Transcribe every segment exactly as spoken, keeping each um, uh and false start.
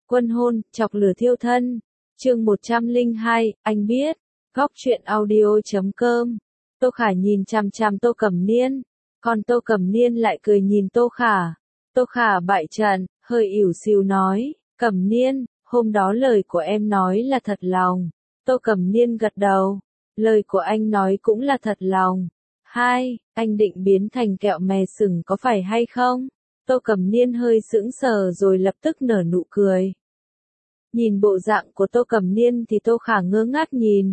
Quân hôn, chọc lửa thiêu thân. Chương một trăm lẻ hai, anh biết. Góc truyện audio chấm com. Tô Khả nhìn chằm chằm Tô Cẩm Niên, còn Tô Cẩm Niên lại cười nhìn Tô Khả. Tô Khả bại trận, hơi ỉu xìu nói, Cẩm Niên, hôm đó lời của em nói là thật lòng. Tô Cẩm Niên gật đầu, lời của anh nói cũng là thật lòng. Hai, anh định biến thành kẹo mè sừng có phải hay không? Tô Cẩm Niên hơi sững sờ rồi lập tức nở nụ cười. Nhìn bộ dạng của Tô Cẩm Niên thì Tô Khả ngơ ngác nhìn.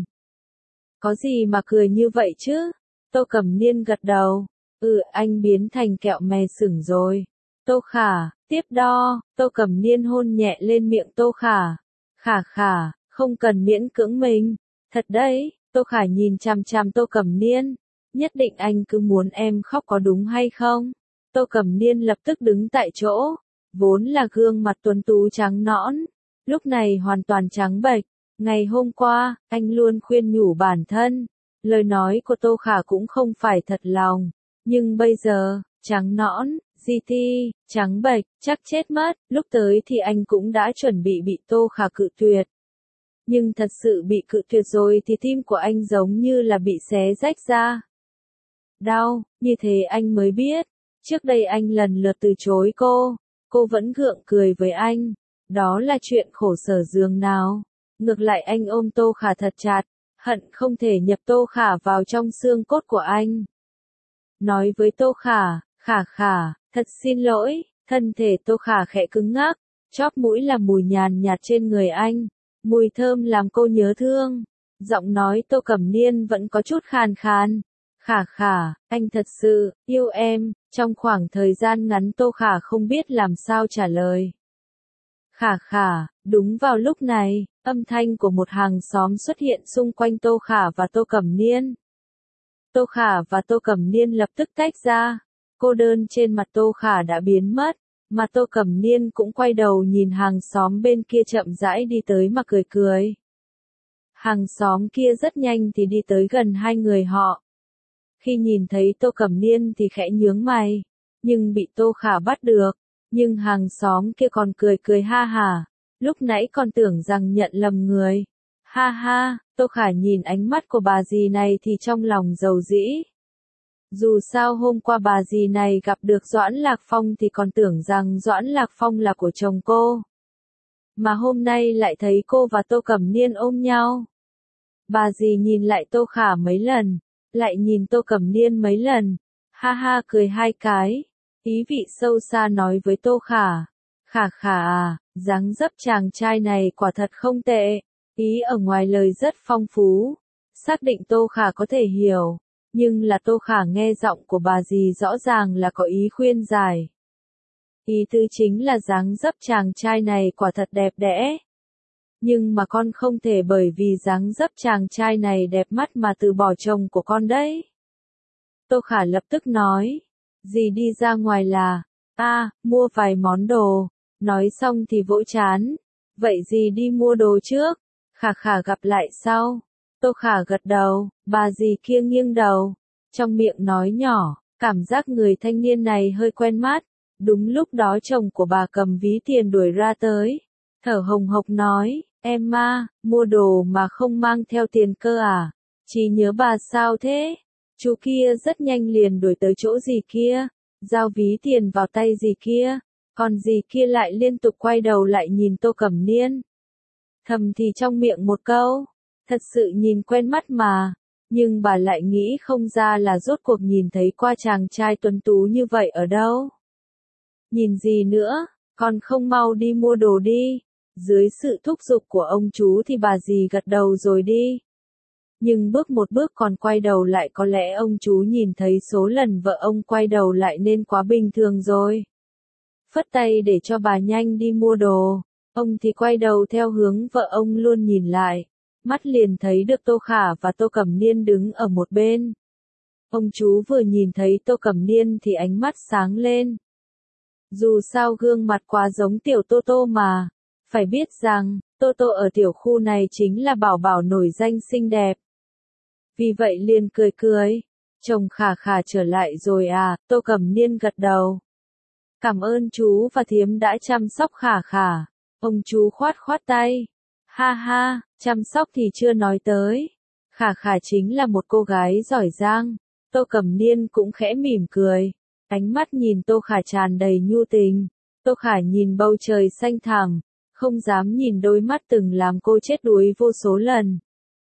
Có gì mà cười như vậy chứ? Tô Cẩm Niên gật đầu. Ừ, anh biến thành kẹo mè sừng rồi. Tô Khả, tiếp đo, Tô Cẩm Niên hôn nhẹ lên miệng Tô Khả. Khả khả, không cần miễn cưỡng mình. Thật đấy, Tô Khả nhìn chằm chằm Tô Cẩm Niên. Nhất định anh cứ muốn em khóc có đúng hay không? Tô Cẩm Niên lập tức đứng tại chỗ. Vốn là gương mặt tuấn tú trắng nõn, lúc này hoàn toàn trắng bệch. Ngày hôm qua, anh luôn khuyên nhủ bản thân, lời nói của Tô Khả cũng không phải thật lòng, nhưng bây giờ, trắng nõn, gi ti, trắng bệch, chắc chết mất, lúc tới thì anh cũng đã chuẩn bị bị Tô Khả cự tuyệt. Nhưng thật sự bị cự tuyệt rồi thì tim của anh giống như là bị xé rách ra. Đau, như thế anh mới biết, trước đây anh lần lượt từ chối cô, cô vẫn gượng cười với anh, đó là chuyện khổ sở giường nào. Ngược lại anh ôm Tô Khả thật chặt, hận không thể nhập Tô Khả vào trong xương cốt của anh. Nói với Tô Khả, Khả khả, thật xin lỗi, thân thể Tô Khả khẽ cứng ngắc, chóp mũi là mùi nhàn nhạt trên người anh, mùi thơm làm cô nhớ thương. Giọng nói Tô Cẩm Niên vẫn có chút khàn khàn. Khả khả, anh thật sự, yêu em, trong khoảng thời gian ngắn Tô Khả không biết làm sao trả lời. Khả khả, đúng vào lúc này, âm thanh của một hàng xóm xuất hiện xung quanh Tô Khả và Tô Cẩm Niên. Tô Khả và Tô Cẩm Niên lập tức tách ra, cô đơn trên mặt Tô Khả đã biến mất, mà Tô Cẩm Niên cũng quay đầu nhìn hàng xóm bên kia chậm rãi đi tới mà cười cười. Hàng xóm kia rất nhanh thì đi tới gần hai người họ. Khi nhìn thấy Tô Cẩm Niên thì khẽ nhướng mày, nhưng bị Tô Khả bắt được. Nhưng hàng xóm kia còn cười cười ha hả, lúc nãy còn tưởng rằng nhận lầm người. Ha ha, Tô Khả nhìn ánh mắt của bà dì này thì trong lòng dầu dĩ. Dù sao hôm qua bà dì này gặp được Doãn Lạc Phong thì còn tưởng rằng Doãn Lạc Phong là của chồng cô. Mà hôm nay lại thấy cô và Tô Cẩm Niên ôm nhau. Bà dì nhìn lại Tô Khả mấy lần, lại nhìn Tô Cẩm Niên mấy lần, ha ha cười hai cái. Ý vị sâu xa nói với Tô Khả, Khả khả à, dáng dấp chàng trai này quả thật không tệ, ý ở ngoài lời rất phong phú, xác định Tô Khả có thể hiểu, nhưng là Tô Khả nghe giọng của bà dì rõ ràng là có ý khuyên giải. Ý tứ chính là dáng dấp chàng trai này quả thật đẹp đẽ. Nhưng mà con không thể bởi vì dáng dấp chàng trai này đẹp mắt mà từ bỏ chồng của con đấy. Tô Khả lập tức nói. Dì đi ra ngoài là, a à, mua vài món đồ, nói xong thì vỗ chán, vậy dì đi mua đồ trước, Khả khả gặp lại sau. Tô Khả gật đầu, bà dì kia nghiêng đầu, trong miệng nói nhỏ, cảm giác người thanh niên này hơi quen mắt. Đúng lúc đó chồng của bà cầm ví tiền đuổi ra tới, thở hồng hộc nói, em ma, mua đồ mà không mang theo tiền cơ à, chỉ nhớ bà sao thế? Chú kia rất nhanh liền đuổi tới chỗ dì kia, giao ví tiền vào tay dì kia, còn dì kia lại liên tục quay đầu lại nhìn Tô Cẩm Niên. Thầm thì trong miệng một câu, thật sự nhìn quen mắt mà, nhưng bà lại nghĩ không ra là rốt cuộc nhìn thấy qua chàng trai tuấn tú như vậy ở đâu. Nhìn gì nữa, còn không mau đi mua đồ đi. Dưới sự thúc giục của ông chú thì bà dì gật đầu rồi đi. Nhưng bước một bước còn quay đầu lại có lẽ ông chú nhìn thấy số lần vợ ông quay đầu lại nên quá bình thường rồi. Phất tay để cho bà nhanh đi mua đồ, ông thì quay đầu theo hướng vợ ông luôn nhìn lại, mắt liền thấy được Tô Khả và Tô Cẩm Niên đứng ở một bên. Ông chú vừa nhìn thấy Tô Cẩm Niên thì ánh mắt sáng lên. Dù sao gương mặt quá giống tiểu Tô Tô mà, phải biết rằng, Tô Tô ở tiểu khu này chính là bảo bảo nổi danh xinh đẹp. Vì vậy liền cười cười, chồng Khả khả trở lại rồi à, Tô Cẩm Niên gật đầu. Cảm ơn chú và thím đã chăm sóc Khả khả. Ông chú khoát khoát tay. Ha ha, chăm sóc thì chưa nói tới. Khả Khả chính là một cô gái giỏi giang. Tô Cẩm Niên cũng khẽ mỉm cười. Ánh mắt nhìn Tô Khả tràn đầy nhu tình. Tô Khả nhìn bầu trời xanh thẳm, không dám nhìn đôi mắt từng làm cô chết đuối vô số lần.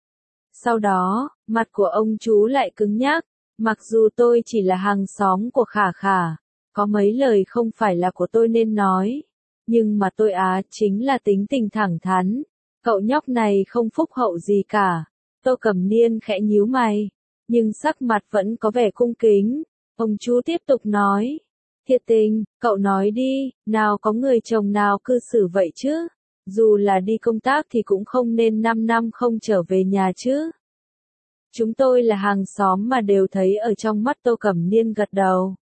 Sau đó, mặt của ông chú lại cứng nhắc. Mặc dù tôi chỉ là hàng xóm của Khả Khả, có mấy lời không phải là của tôi nên nói. Nhưng mà tôi á chính là tính tình thẳng thắn. Cậu nhóc này không phúc hậu gì cả. Tô Cẩm Niên khẽ nhíu mày, nhưng sắc mặt vẫn có vẻ cung kính. Ông chú tiếp tục nói. Thiệt tình, cậu nói đi, nào có người chồng nào cư xử vậy chứ? Dù là đi công tác thì cũng không nên năm năm không trở về nhà chứ. Chúng tôi là hàng xóm mà đều thấy ở trong mắt. Tô Cẩm Niên gật đầu.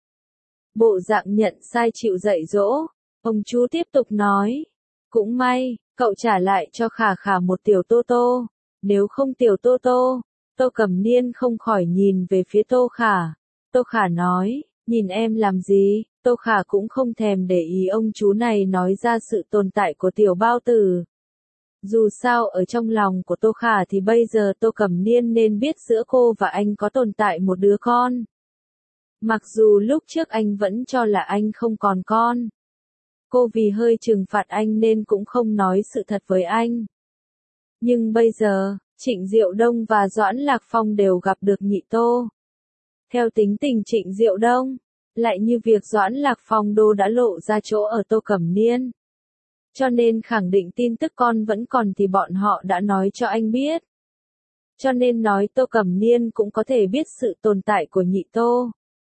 Bộ dạng nhận sai chịu dạy dỗ. Ông chú tiếp tục nói. Cũng may, cậu trả lại cho Khả Khả một tiểu Tô Tô. Nếu không tiểu Tô Tô, Tô Cẩm Niên không khỏi nhìn về phía Tô Khả. Tô Khả nói, nhìn em làm gì? Tô Khả cũng không thèm để ý ông chú này nói ra sự tồn tại của tiểu bao tử. Dù sao ở trong lòng của Tô Khả thì bây giờ Tô Cẩm Niên nên biết giữa cô và anh có tồn tại một đứa con. Mặc dù lúc trước anh vẫn cho là anh không còn con. Cô vì hơi trừng phạt anh nên cũng không nói sự thật với anh. Nhưng bây giờ, Trịnh Diệu Đông và Doãn Lạc Phong đều gặp được nhị Tô. Theo tính tình Trịnh Diệu Đông, lại như việc Doãn Lạc Phong đô đã lộ ra chỗ ở Tô Cẩm Niên. Cho nên khẳng định tin tức con vẫn còn thì bọn họ đã nói cho anh biết. Cho nên nói Tô Cẩm Niên cũng có thể biết sự tồn tại của nhị Tô.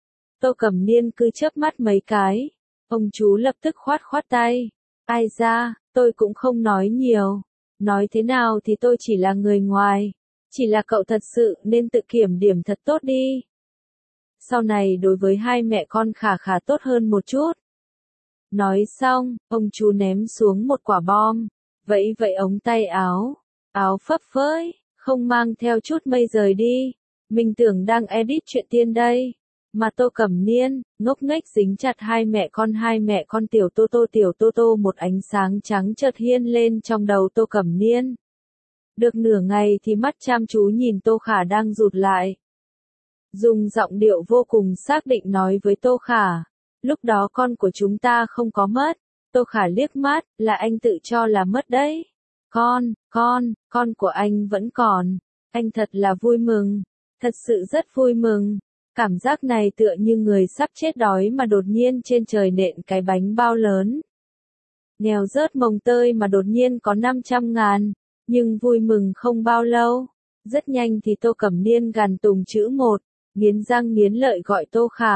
Tô Cẩm Niên cứ chớp mắt mấy cái. Ông chú lập tức khoát khoát tay. Ai ra, tôi cũng không nói nhiều. Nói thế nào thì tôi chỉ là người ngoài. Chỉ là cậu thật sự nên tự kiểm điểm thật tốt đi. Sau này đối với hai mẹ con Khả Khả tốt hơn một chút. Nói xong, ông chú ném xuống một quả bom. Vẫy vẫy ống tay áo. Áo phấp phới, không mang theo chút mây rời đi. Mình tưởng đang edit chuyện tiên đây. Mà Tô Cẩm Niên, ngốc nghếch dính chặt hai mẹ con hai mẹ con tiểu Tô Tô tiểu Tô Tô một ánh sáng trắng chợt hiên lên trong đầu Tô Cẩm Niên. Được nửa ngày thì mắt chăm chú nhìn Tô Khả đang rụt lại. Dùng giọng điệu vô cùng xác định nói với Tô Khả. Lúc đó con của chúng ta không có mất. Tô Khả liếc mắt, là anh tự cho là mất đấy. Con, con, con của anh vẫn còn. Anh thật là vui mừng. Thật sự rất vui mừng. Cảm giác này tựa như người sắp chết đói mà đột nhiên trên trời nện cái bánh bao lớn. Nghèo rớt mồng tơi mà đột nhiên có năm trăm ngàn. Nhưng vui mừng không bao lâu. Rất nhanh thì Tô Cẩm Niên gằn tùng chữ một. Nghiến răng nghiến lợi gọi Tô Khả.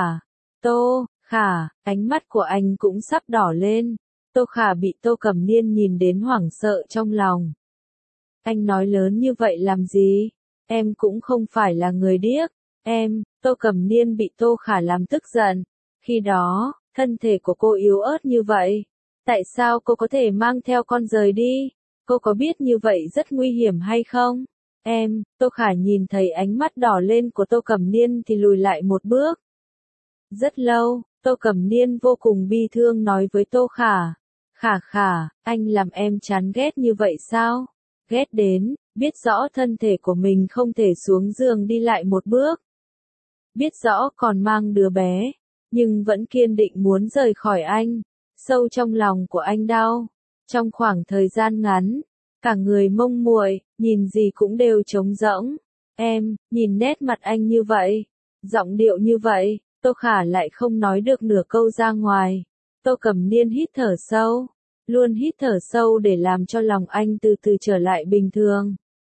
Tô, Khả, ánh mắt của anh cũng sắp đỏ lên. Tô Khả bị Tô Cẩm Niên nhìn đến hoảng sợ trong lòng. Anh nói lớn như vậy làm gì? Em cũng không phải là người điếc. Em, Tô Cẩm Niên bị Tô Khả làm tức giận. Khi đó, thân thể của cô yếu ớt như vậy. Tại sao cô có thể mang theo con rời đi? Cô có biết như vậy rất nguy hiểm hay không? Em, Tô Khả nhìn thấy ánh mắt đỏ lên của Tô Cẩm Niên thì lùi lại một bước. Rất lâu, Tô Cẩm Niên vô cùng bi thương nói với Tô Khả. Khả Khả, anh làm em chán ghét như vậy sao? Ghét đến, biết rõ thân thể của mình không thể xuống giường đi lại một bước. Biết rõ còn mang đứa bé, nhưng vẫn kiên định muốn rời khỏi anh. Sâu trong lòng của anh đau. Trong khoảng thời gian ngắn, cả người mông muội, nhìn gì cũng đều trống rỗng. Em, nhìn nét mặt anh như vậy, giọng điệu như vậy, Tô Khả lại không nói được nửa câu ra ngoài. Tô Cẩm Niên hít thở sâu, luôn hít thở sâu để làm cho lòng anh từ từ trở lại bình thường.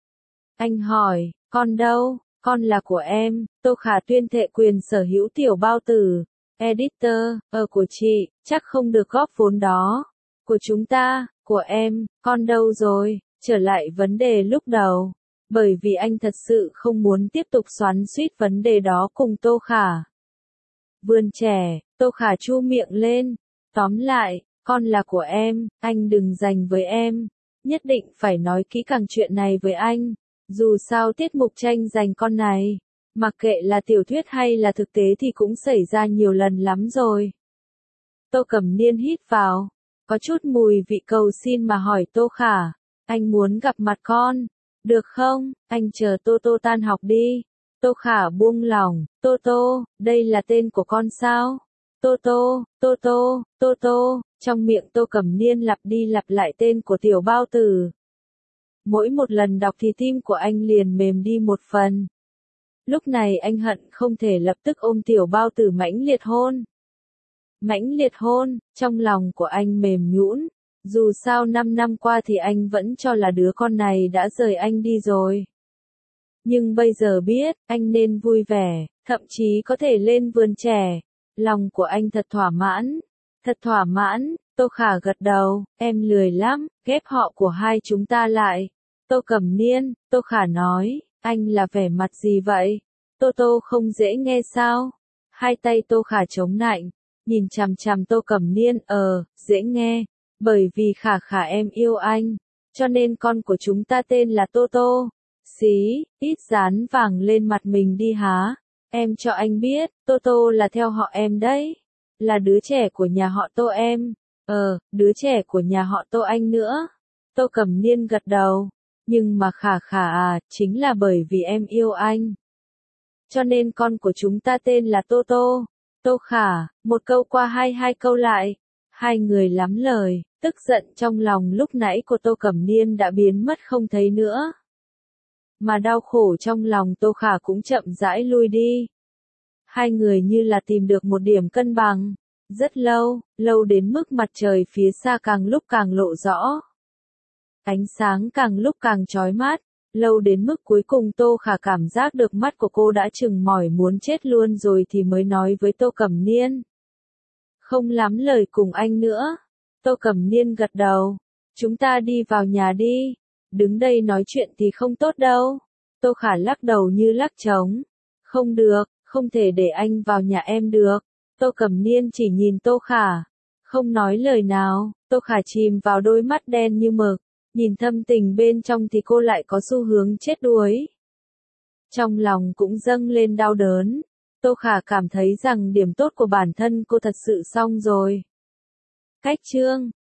Anh hỏi, con đâu? Con là của em. Tô Khả tuyên thệ quyền sở hữu tiểu bao tử. Editor, ờ của chị, chắc không được góp vốn đó. Của chúng ta, của em, con đâu rồi? Trở lại vấn đề lúc đầu. Bởi vì anh thật sự không muốn tiếp tục xoắn xuýt vấn đề đó cùng Tô Khả. Vươn trẻ, Tô Khả chu miệng lên. Tóm lại, con là của em, anh đừng giành với em. Nhất định phải nói kỹ càng chuyện này với anh. Dù sao tiết mục tranh giành con này, mặc kệ là tiểu thuyết hay là thực tế thì cũng xảy ra nhiều lần lắm rồi. Tô Cẩm Niên hít vào, có chút mùi vị cầu xin mà hỏi Tô Khả, anh muốn gặp mặt con, được không, anh chờ Tô Tô tan học đi. Tô Khả buông lỏng, Tô Tô, đây là tên của con sao? Tô Tô, Tô Tô, Tô Tô, trong miệng Tô Cẩm Niên lặp đi lặp lại tên của tiểu bao tử. Mỗi một lần đọc thì tim của anh liền mềm đi một phần. Lúc này anh hận không thể lập tức ôm tiểu bao tử mãnh liệt hôn. Mãnh liệt hôn, trong lòng của anh mềm nhũn. Dù sao năm năm qua thì anh vẫn cho là đứa con này đã rời anh đi rồi. Nhưng bây giờ biết, anh nên vui vẻ, thậm chí có thể lên vườn trẻ. Lòng của anh thật thỏa mãn. Thật thỏa mãn, Tô Khả gật đầu, em lười lắm, ghép họ của hai chúng ta lại. Tô Cẩm Niên, Tô Khả nói, anh là vẻ mặt gì vậy? Tô Tô không dễ nghe sao? Hai tay Tô Khả chống nạnh, nhìn chằm chằm Tô Cẩm Niên, ờ, dễ nghe, bởi vì Khả Khả em yêu anh, cho nên con của chúng ta tên là Tô Tô. Xí, ít dán vàng lên mặt mình đi há. Em cho anh biết, Tô Tô là theo họ em đấy. Là đứa trẻ của nhà họ Tô em. Ờ, đứa trẻ của nhà họ Tô anh nữa. Tô Cẩm Niên gật đầu. Nhưng mà Khả Khả à, chính là bởi vì em yêu anh. Cho nên con của chúng ta tên là Tô Tô. Tô Khả, một câu qua hai hai câu lại. Hai người lắm lời, tức giận trong lòng lúc nãy của Tô Cẩm Niên đã biến mất không thấy nữa. Mà đau khổ trong lòng Tô Khả cũng chậm rãi lui đi. Hai người như là tìm được một điểm cân bằng. Rất lâu, lâu đến mức mặt trời phía xa càng lúc càng lộ rõ. Ánh sáng càng lúc càng chói mắt. Lâu đến mức cuối cùng Tô Khả cảm giác được mắt của cô đã chừng mỏi muốn chết luôn rồi thì mới nói với Tô Cẩm Niên. Không lắm lời cùng anh nữa. Tô Cẩm Niên gật đầu. Chúng ta đi vào nhà đi. Đứng đây nói chuyện thì không tốt đâu. Tô Khả lắc đầu như lắc trống. Không được, không thể để anh vào nhà em được. Tô Cẩm Niên chỉ nhìn Tô Khả. Không nói lời nào, Tô Khả chìm vào đôi mắt đen như mực. Nhìn thâm tình bên trong thì cô lại có xu hướng chết đuối. Trong lòng cũng dâng lên đau đớn. Tô Khả cảm thấy rằng điểm tốt của bản thân cô thật sự xong rồi. Cách chương